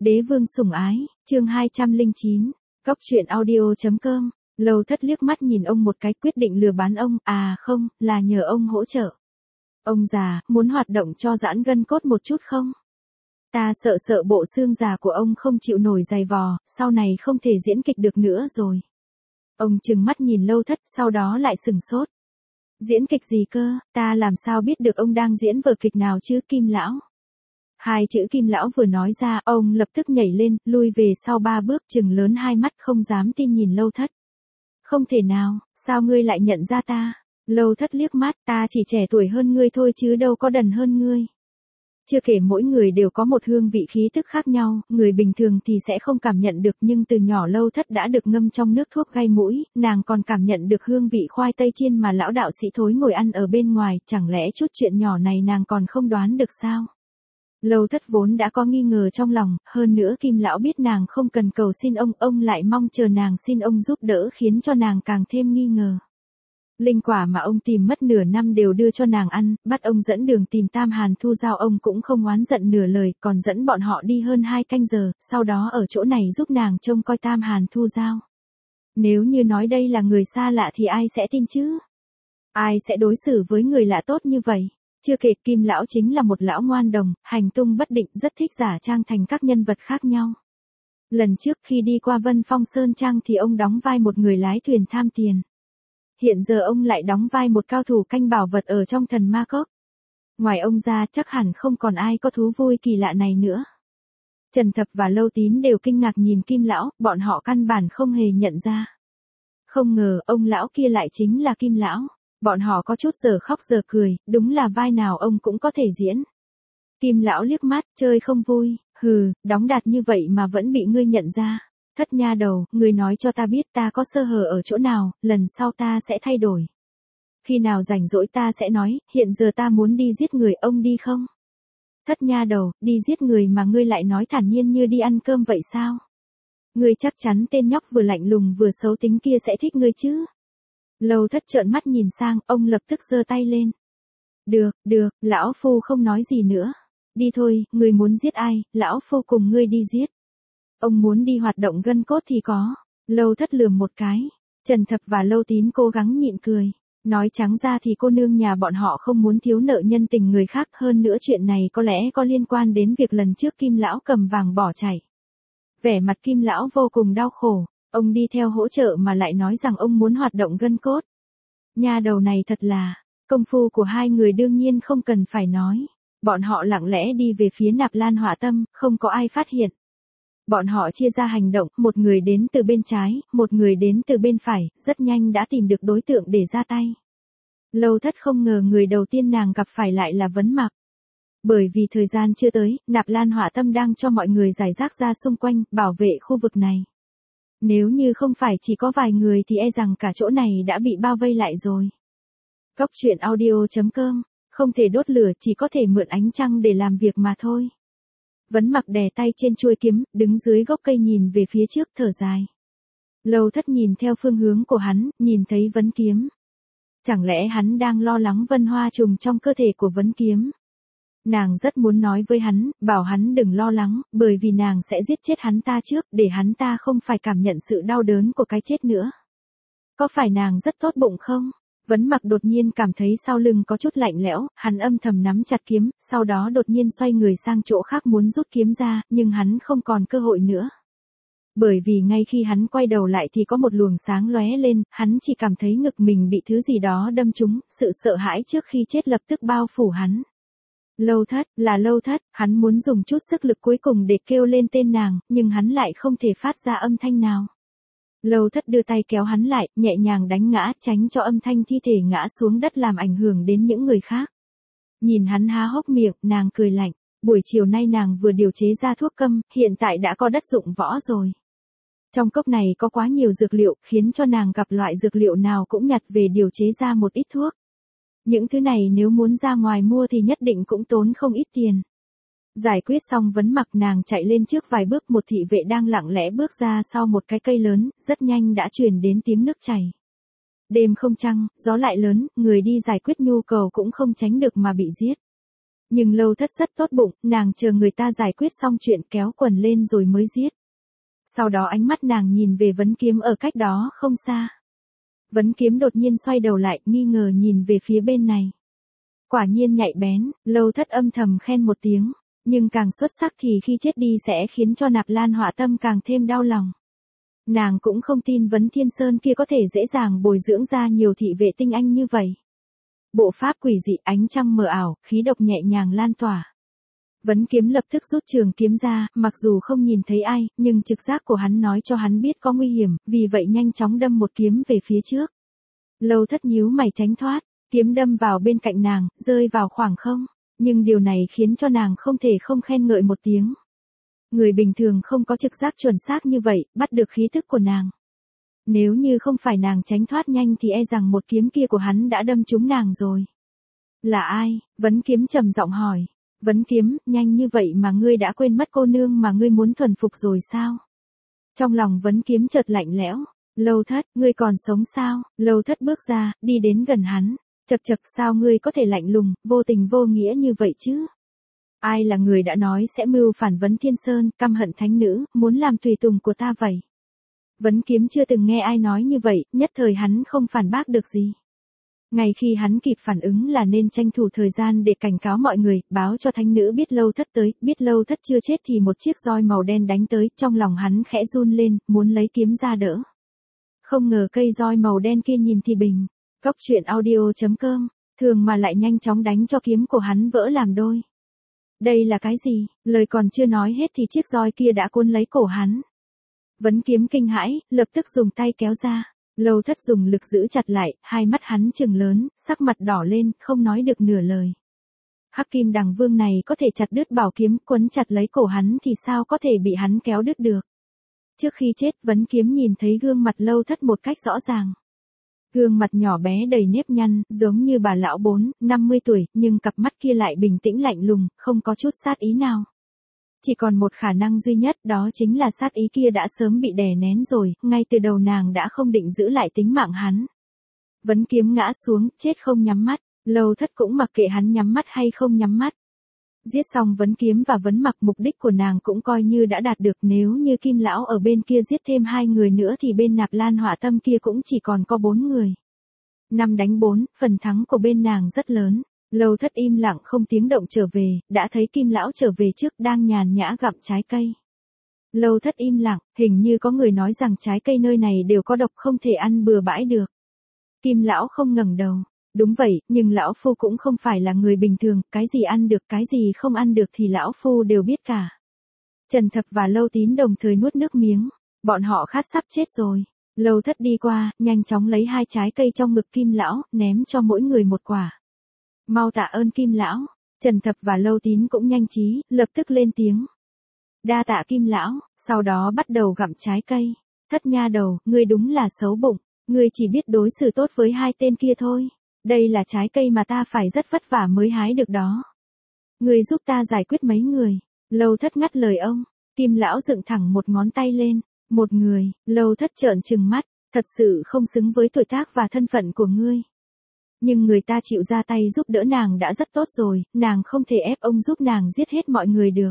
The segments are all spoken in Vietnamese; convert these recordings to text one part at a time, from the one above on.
Đế vương sủng ái, chương 209, Cóc truyện audio.com. Lâu Thất liếc mắt nhìn ông một cái, quyết định lừa bán ông, à không, là nhờ ông hỗ trợ. Ông già, muốn hoạt động cho giãn gân cốt một chút không? Ta sợ bộ xương già của ông không chịu nổi dày vò, sau này không thể diễn kịch được nữa rồi. Ông trừng mắt nhìn Lâu Thất, sau đó lại sừng sốt. Diễn kịch gì cơ, ta làm sao biết được ông đang diễn vở kịch nào chứ, Kim lão? Hai chữ Kim lão vừa nói ra, ông lập tức nhảy lên, lui về sau 3 bước, trừng lớn hai mắt không dám tin nhìn Lâu Thất. Không thể nào, sao ngươi lại nhận ra ta? Lâu Thất liếc mắt, ta chỉ trẻ tuổi hơn ngươi thôi chứ đâu có đần hơn ngươi. Chưa kể mỗi người đều có một hương vị khí tức khác nhau, người bình thường thì sẽ không cảm nhận được, nhưng từ nhỏ Lâu Thất đã được ngâm trong nước thuốc gai mũi, nàng còn cảm nhận được hương vị khoai tây chiên mà lão đạo sĩ Thối ngồi ăn ở bên ngoài, chẳng lẽ chút chuyện nhỏ này nàng còn không đoán được sao? Lâu Thất vốn đã có nghi ngờ trong lòng, hơn nữa Kim lão biết nàng không cần cầu xin ông lại mong chờ nàng xin ông giúp đỡ, khiến cho nàng càng thêm nghi ngờ. Linh quả mà ông tìm mất nửa năm đều đưa cho nàng ăn, bắt ông dẫn đường tìm Tam Hàn Thu Giao, ông cũng không oán giận nửa lời, còn dẫn bọn họ đi hơn 2 canh giờ, sau đó ở chỗ này giúp nàng trông coi Tam Hàn Thu Giao. Nếu như nói đây là người xa lạ thì ai sẽ tin chứ? Ai sẽ đối xử với người lạ tốt như vậy? Chưa kể Kim lão chính là một lão ngoan đồng, hành tung bất định, rất thích giả trang thành các nhân vật khác nhau. Lần trước khi đi qua Vân Phong Sơn Trang thì ông đóng vai một người lái thuyền tham tiền. Hiện giờ ông lại đóng vai một cao thủ canh bảo vật ở trong Thần Ma Cốc. Ngoài ông ra chắc hẳn không còn ai có thú vui kỳ lạ này nữa. Trần Thập và Lâu Tín đều kinh ngạc nhìn Kim lão, bọn họ căn bản không hề nhận ra. Không ngờ ông lão kia lại chính là Kim lão. Bọn họ có chút giờ khóc giờ cười, đúng là vai nào ông cũng có thể diễn. Kim lão liếc mắt, chơi không vui, hừ, đóng đạt như vậy mà vẫn bị ngươi nhận ra. Thất nha đầu, ngươi nói cho ta biết ta có sơ hở ở chỗ nào, lần sau ta sẽ thay đổi. Khi nào rảnh rỗi ta sẽ nói, hiện giờ ta muốn đi giết người, ông đi không? Thất nha đầu, đi giết người mà ngươi lại nói thản nhiên như đi ăn cơm vậy sao? Ngươi chắc chắn tên nhóc vừa lạnh lùng vừa xấu tính kia sẽ thích ngươi chứ? Lâu Thất trợn mắt nhìn sang, ông lập tức giơ tay lên. Được, lão phu không nói gì nữa. Đi thôi, ngươi muốn giết ai, lão phu cùng ngươi đi giết. Ông muốn đi hoạt động gân cốt thì có. Lâu Thất lườm một cái. Trần Thập và Lâu Tín cố gắng nhịn cười. Nói trắng ra thì cô nương nhà bọn họ không muốn thiếu nợ nhân tình người khác, hơn nữa chuyện này có lẽ có liên quan đến việc lần trước Kim lão cầm vàng bỏ chạy. Vẻ mặt Kim lão vô cùng đau khổ. Ông đi theo hỗ trợ mà lại nói rằng ông muốn hoạt động gân cốt. Nha đầu này thật là, công phu của hai người đương nhiên không cần phải nói. Bọn họ lặng lẽ đi về phía Nạp Lan Họa Tâm, không có ai phát hiện. Bọn họ chia ra hành động, một người đến từ bên trái, một người đến từ bên phải, rất nhanh đã tìm được đối tượng để ra tay. Lâu Thất không ngờ người đầu tiên nàng gặp phải lại là Vấn Mặc. Bởi vì thời gian chưa tới, Nạp Lan Họa Tâm đang cho mọi người giải rác ra xung quanh, bảo vệ khu vực này. Nếu như không phải chỉ có vài người thì e rằng cả chỗ này đã bị bao vây lại rồi. Cóc truyện audio.com, không thể đốt lửa, chỉ có thể mượn ánh trăng để làm việc mà thôi. Vấn Mặc đè tay trên chuôi kiếm, đứng dưới gốc cây nhìn về phía trước thở dài. Lâu Thất nhìn theo phương hướng của hắn, nhìn thấy vấn kiếm. Chẳng lẽ hắn đang lo lắng vân hoa trùng trong cơ thể của vấn kiếm? Nàng rất muốn nói với hắn, bảo hắn đừng lo lắng, bởi vì nàng sẽ giết chết hắn ta trước, để hắn ta không phải cảm nhận sự đau đớn của cái chết nữa. Có phải nàng rất tốt bụng không? Vấn Mặc đột nhiên cảm thấy sau lưng có chút lạnh lẽo, hắn âm thầm nắm chặt kiếm, sau đó đột nhiên xoay người sang chỗ khác muốn rút kiếm ra, nhưng hắn không còn cơ hội nữa. Bởi vì ngay khi hắn quay đầu lại thì có một luồng sáng lóe lên, hắn chỉ cảm thấy ngực mình bị thứ gì đó đâm trúng, sự sợ hãi trước khi chết lập tức bao phủ hắn. Lâu Thất, là Lâu Thất, hắn muốn dùng chút sức lực cuối cùng để kêu lên tên nàng, nhưng hắn lại không thể phát ra âm thanh nào. Lâu Thất đưa tay kéo hắn lại, nhẹ nhàng đánh ngã, tránh cho âm thanh thi thể ngã xuống đất làm ảnh hưởng đến những người khác. Nhìn hắn há hốc miệng, nàng cười lạnh, buổi chiều nay nàng vừa điều chế ra thuốc câm, hiện tại đã có đất dụng võ rồi. Trong cốc này có quá nhiều dược liệu, khiến cho nàng gặp loại dược liệu nào cũng nhặt về điều chế ra một ít thuốc. Những thứ này nếu muốn ra ngoài mua thì nhất định cũng tốn không ít tiền. Giải quyết xong Vấn Mặc, nàng chạy lên trước vài bước, một thị vệ đang lặng lẽ bước ra sau một cái cây lớn, rất nhanh đã truyền đến tiếng nước chảy. Đêm không trăng, gió lại lớn, người đi giải quyết nhu cầu cũng không tránh được mà bị giết. Nhưng Lâu Thất rất tốt bụng, nàng chờ người ta giải quyết xong chuyện kéo quần lên rồi mới giết. Sau đó ánh mắt nàng nhìn về Vấn Kiếm ở cách đó không xa. Vấn Kiếm đột nhiên xoay đầu lại, nghi ngờ nhìn về phía bên này. Quả nhiên nhạy bén, Lâu Thất âm thầm khen một tiếng, nhưng càng xuất sắc thì khi chết đi sẽ khiến cho Nạp Lan Họa Tâm càng thêm đau lòng. Nàng cũng không tin Vấn Thiên Sơn kia có thể dễ dàng bồi dưỡng ra nhiều thị vệ tinh anh như vậy. Bộ pháp quỷ dị, ánh trăng mờ ảo, khí độc nhẹ nhàng lan tỏa. Vấn Kiếm lập tức rút trường kiếm ra, mặc dù không nhìn thấy ai, nhưng trực giác của hắn nói cho hắn biết có nguy hiểm, vì vậy nhanh chóng đâm một kiếm về phía trước. Lâu Thất nhíu mày tránh thoát, kiếm đâm vào bên cạnh nàng, rơi vào khoảng không, nhưng điều này khiến cho nàng không thể không khen ngợi một tiếng. Người bình thường không có trực giác chuẩn xác như vậy, bắt được khí tức của nàng. Nếu như không phải nàng tránh thoát nhanh thì e rằng một kiếm kia của hắn đã đâm trúng nàng rồi. Là ai? Vấn Kiếm trầm giọng hỏi. Vấn Kiếm, nhanh như vậy mà ngươi đã quên mất cô nương mà ngươi muốn thuần phục rồi sao? Trong lòng Vấn Kiếm chợt lạnh lẽo. Lâu Thất, ngươi còn sống sao? Lâu Thất bước ra, đi đến gần hắn. Chậc chậc, sao ngươi có thể lạnh lùng, vô tình vô nghĩa như vậy chứ? Ai là người đã nói sẽ mưu phản Vấn Thiên Sơn, căm hận thánh nữ, muốn làm tùy tùng của ta vậy? Vấn Kiếm chưa từng nghe ai nói như vậy, nhất thời hắn không phản bác được gì. Ngay khi hắn kịp phản ứng là nên tranh thủ thời gian để cảnh cáo mọi người, báo cho thánh nữ biết Lâu Thất tới, biết Lâu Thất chưa chết thì một chiếc roi màu đen đánh tới, trong lòng hắn khẽ run lên, muốn lấy kiếm ra đỡ. Không ngờ cây roi màu đen kia nhìn thì bình. Cóc truyện audio.com, thường mà lại nhanh chóng đánh cho kiếm của hắn vỡ làm đôi. Đây là cái gì? Lời còn chưa nói hết thì chiếc roi kia đã cuốn lấy cổ hắn. Vấn Kiếm kinh hãi, lập tức dùng tay kéo ra. Lâu Thất dùng lực giữ chặt lại, hai mắt hắn trừng lớn, sắc mặt đỏ lên, không nói được nửa lời. Hắc Kim Đằng Vương này có thể chặt đứt bảo kiếm, quấn chặt lấy cổ hắn thì sao có thể bị hắn kéo đứt được. Trước khi chết, Vấn Kiếm nhìn thấy gương mặt Lâu Thất một cách rõ ràng. Gương mặt nhỏ bé đầy nếp nhăn, giống như bà lão 50 tuổi, nhưng cặp mắt kia lại bình tĩnh lạnh lùng, không có chút sát ý nào. Chỉ còn một khả năng duy nhất, đó chính là sát ý kia đã sớm bị đè nén rồi, ngay từ đầu nàng đã không định giữ lại tính mạng hắn. Vấn Kiếm ngã xuống, chết không nhắm mắt, Lâu Thất cũng mặc kệ hắn nhắm mắt hay không nhắm mắt. Giết xong Vấn Kiếm và Vấn Mặc, mục đích của nàng cũng coi như đã đạt được, nếu như Kim Lão ở bên kia giết thêm 2 người nữa thì bên Nạp Lan Họa Tâm kia cũng chỉ còn có 4 người. 5 đánh 4, phần thắng của bên nàng rất lớn. Lâu Thất im lặng không tiếng động trở về, đã thấy Kim Lão trở về trước đang nhàn nhã gặm trái cây. Lâu Thất im lặng, hình như có người nói rằng trái cây nơi này đều có độc không thể ăn bừa bãi được. Kim Lão không ngẩng đầu. Đúng vậy, nhưng lão phu cũng không phải là người bình thường, cái gì ăn được cái gì không ăn được thì lão phu đều biết cả. Trần Thập và Lâu Tín đồng thời nuốt nước miếng, bọn họ khát sắp chết rồi. Lâu Thất đi qua, nhanh chóng lấy 2 trái cây trong ngực Kim Lão, ném cho mỗi người một quả. Mau tạ ơn Kim Lão. Trần Thập và Lâu Tín cũng nhanh trí, lập tức lên tiếng. Đa tạ Kim Lão, sau đó bắt đầu gặm trái cây. Thất nha đầu, ngươi đúng là xấu bụng, ngươi chỉ biết đối xử tốt với 2 tên kia thôi. Đây là trái cây mà ta phải rất vất vả mới hái được đó. Ngươi giúp ta giải quyết mấy người. Lâu Thất ngắt lời ông. Kim Lão dựng thẳng một ngón tay lên. Một người. Lâu Thất trợn trừng mắt. Thật sự không xứng với tuổi tác và thân phận của ngươi. Nhưng người ta chịu ra tay giúp đỡ nàng đã rất tốt rồi. Nàng không thể ép ông giúp nàng giết hết mọi người được.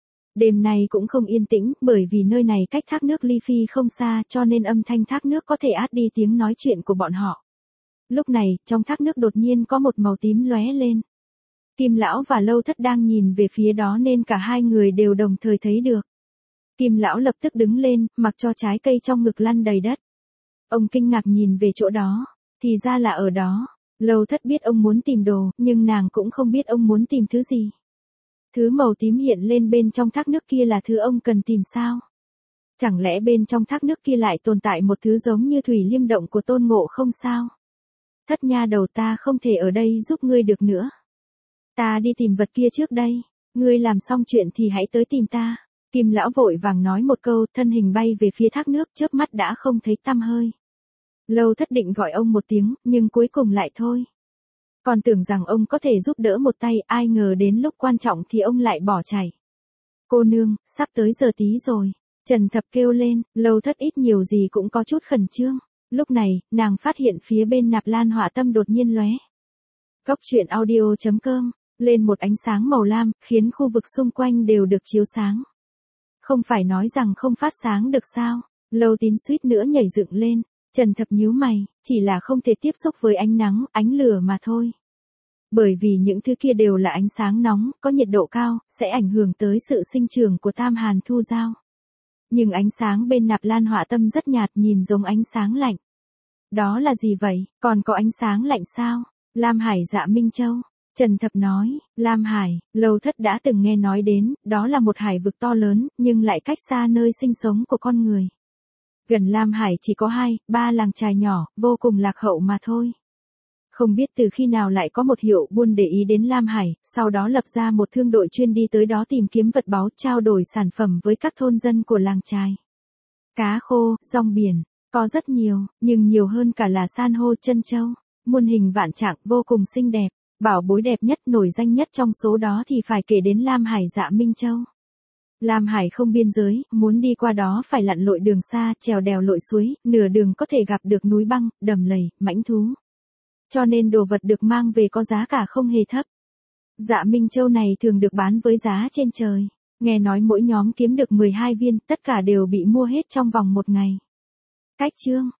Đêm nay cũng không yên tĩnh, bởi vì nơi này cách thác nước Ly Phi không xa, cho nên âm thanh thác nước có thể át đi tiếng nói chuyện của bọn họ. Lúc này, trong thác nước đột nhiên có một màu tím lóe lên. Kim Lão và Lâu Thất đang nhìn về phía đó nên cả 2 người đều đồng thời thấy được. Kim Lão lập tức đứng lên, mặc cho trái cây trong ngực lăn đầy đất. Ông kinh ngạc nhìn về chỗ đó, thì ra là ở đó. Lâu Thất biết ông muốn tìm đồ, nhưng nàng cũng không biết ông muốn tìm thứ gì. Thứ màu tím hiện lên bên trong thác nước kia là thứ ông cần tìm sao? Chẳng lẽ bên trong thác nước kia lại tồn tại một thứ giống như thủy liêm động của Tôn Ngộ Không sao? Thất nha đầu, ta không thể ở đây giúp ngươi được nữa. Ta đi tìm vật kia trước đây. Ngươi làm xong chuyện thì hãy tới tìm ta. Kim Lão vội vàng nói một câu, thân hình bay về phía thác nước, chớp mắt đã không thấy tăm hơi. Lâu Thất định gọi ông một tiếng, nhưng cuối cùng lại thôi. Còn tưởng rằng ông có thể giúp đỡ một tay, ai ngờ đến lúc quan trọng thì ông lại bỏ chạy. Cô nương, sắp tới giờ tí rồi. Trần Thập kêu lên, Lâu Thất ít nhiều gì cũng có chút khẩn trương. Lúc này, nàng phát hiện phía bên Nạp Lan Họa Tâm đột nhiên lóe. Cóc truyện audio.com lên một ánh sáng màu lam, khiến khu vực xung quanh đều được chiếu sáng. Không phải nói rằng không phát sáng được sao? Lâu Tín suýt nữa nhảy dựng lên. Trần Thập nhíu mày, chỉ là không thể tiếp xúc với ánh nắng, ánh lửa mà thôi. Bởi vì những thứ kia đều là ánh sáng nóng, có nhiệt độ cao, sẽ ảnh hưởng tới sự sinh trưởng của tam hàn thu giao. Nhưng ánh sáng bên nạp lan họa tâm rất nhạt, nhìn giống ánh sáng lạnh. Đó là gì vậy, còn có ánh sáng lạnh sao? Lam Hải Dạ Minh Châu. Trần Thập nói, Lam Hải, Lâu Thất đã từng nghe nói đến, đó là một hải vực to lớn, nhưng lại cách xa nơi sinh sống của con người. Gần Lam Hải chỉ có 2-3 làng chài nhỏ, vô cùng lạc hậu mà thôi. Không biết từ khi nào lại có một hiệu buôn để ý đến Lam Hải, sau đó lập ra một thương đội chuyên đi tới đó tìm kiếm vật báu, trao đổi sản phẩm với các thôn dân của làng chài. Cá khô, rong biển, có rất nhiều, nhưng nhiều hơn cả là san hô trân châu, muôn hình vạn trạng, vô cùng xinh đẹp. Bảo bối đẹp nhất, nổi danh nhất trong số đó thì phải kể đến Lam Hải Dạ Minh Châu. Lam Hải không biên giới, muốn đi qua đó phải lặn lội đường xa, trèo đèo lội suối, nửa đường có thể gặp được núi băng, đầm lầy, mãnh thú. Cho nên đồ vật được mang về có giá cả không hề thấp. Dạ Minh Châu này thường được bán với giá trên trời. Nghe nói mỗi nhóm kiếm được 12 viên, tất cả đều bị mua hết trong vòng một ngày. Cách chương